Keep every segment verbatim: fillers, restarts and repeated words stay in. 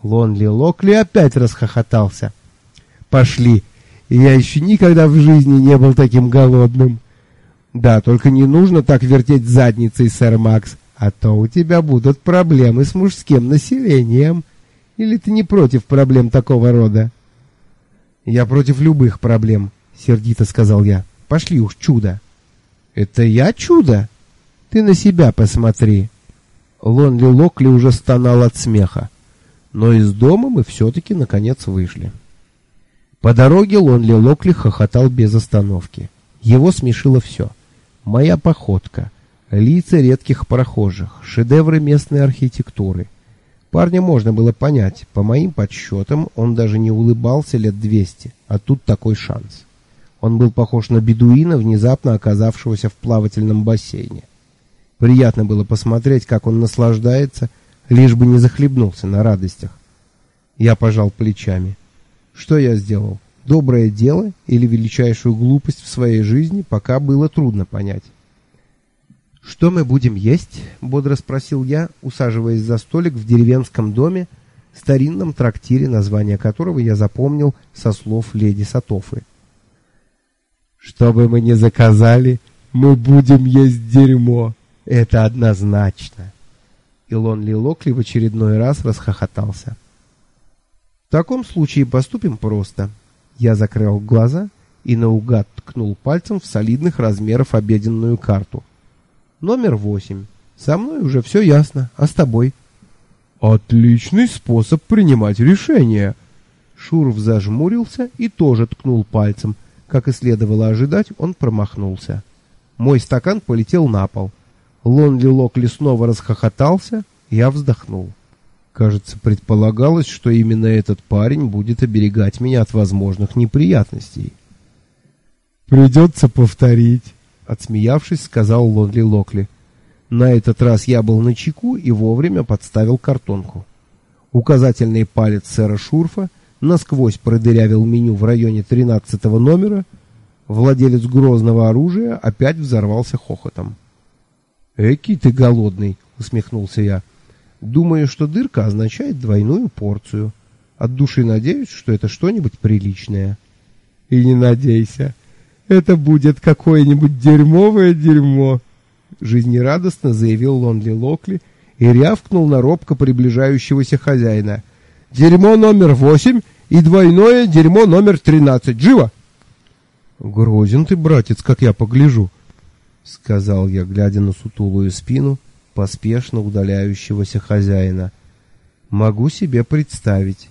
Лонли Локли опять расхохотался. «Пошли! Я еще никогда в жизни не был таким голодным!» «Да, только не нужно так вертеть задницей, сэр Макс, а то у тебя будут проблемы с мужским населением. Или ты не против проблем такого рода?» «Я против любых проблем», — сердито сказал я. «Пошли уж, чудо!» «Это я чудо? Ты на себя посмотри!» Лонли Локли уже стонал от смеха. Но из дома мы все-таки наконец вышли. По дороге Лонли Локли хохотал без остановки. Его смешило все. Моя походка, лица редких прохожих, шедевры местной архитектуры. Парня можно было понять. По моим подсчетам, он даже не улыбался лет двести, а тут такой шанс. Он был похож на бедуина, внезапно оказавшегося в плавательном бассейне. Приятно было посмотреть, как он наслаждается, лишь бы не захлебнулся на радостях. Я пожал плечами. Что я сделал? Доброе дело или величайшую глупость в своей жизни, пока было трудно понять. «Что мы будем есть?» — бодро спросил я, усаживаясь за столик в деревенском доме, старинном трактире, название которого я запомнил со слов леди Сатофы. «Что бы мы ни заказали, мы будем есть дерьмо. Это однозначно». И Лонли Локли в очередной раз расхохотался. «В таком случае поступим просто». Я закрыл глаза и наугад ткнул пальцем в солидных размеров обеденную карту. «Номер восемь. Со мной уже все ясно. А с тобой?» «Отличный способ принимать решения». Шурф зажмурился и тоже ткнул пальцем. Как и следовало ожидать, он промахнулся. Мой стакан полетел на пол. Лонли Локли снова расхохотался, я вздохнул. Кажется, предполагалось, что именно этот парень будет оберегать меня от возможных неприятностей. «Придется повторить», — отсмеявшись, сказал Лонли Локли. На этот раз я был начеку и вовремя подставил картонку. Указательный палец сэра Шурфа насквозь продырявил меню в районе тринадцатого номера. Владелец грозного оружия опять взорвался хохотом. «Экий ты голодный», — усмехнулся я. «Думаю, что дырка означает двойную порцию. От души надеюсь, что это что-нибудь приличное». «И не надейся. Это будет какое-нибудь дерьмовое дерьмо», — жизнерадостно заявил Лонли Локли и рявкнул на робко приближающегося хозяина. «Дерьмо номер восемь и двойное дерьмо номер тринадцать. Живо!» «Грозен ты, братец, как я погляжу», — сказал я, глядя на сутулую спину поспешно удаляющегося хозяина. «Могу себе представить».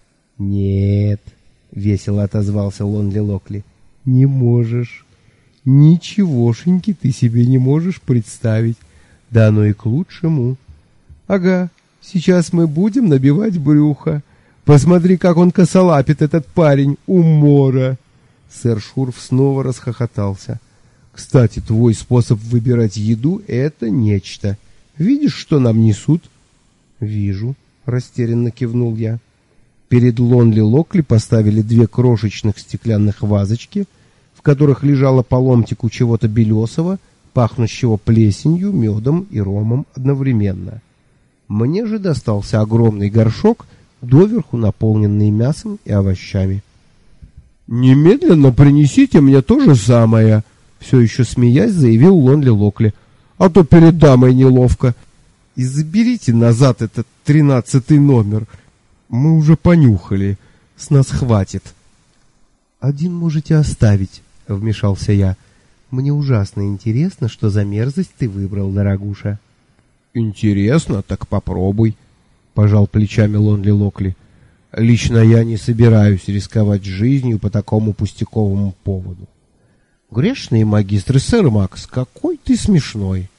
«Нет», — весело отозвался Лонли Локли, — «не можешь. Ничегошеньки ты себе не можешь представить. Да оно и к лучшему. Ага, сейчас мы будем набивать брюхо. Посмотри, как он косолапит, этот парень, умора». Сэр Шурф снова расхохотался. «Кстати, твой способ выбирать еду — это нечто. Видишь, что нам несут?» «Вижу», — растерянно кивнул я. Перед Лонли Локли поставили две крошечных стеклянных вазочки, в которых лежало по ломтику чего-то белесого, пахнущего плесенью, медом и ромом одновременно. Мне же достался огромный горшок, доверху наполненный мясом и овощами. «Немедленно принесите мне то же самое», — все еще смеясь заявил Лонли Локли. «А то перед дамой неловко. И заберите назад этот тринадцатый номер. Мы уже понюхали. С нас хватит». «Один можете оставить», — вмешался я. «Мне ужасно интересно, что за мерзость ты выбрал, дорогуша». «Интересно? Так попробуй», — пожал плечами Лонли Локли. «Лично я не собираюсь рисковать жизнью по такому пустяковому поводу». «Грешные магистры, сэр Макс, какой ты смешной!»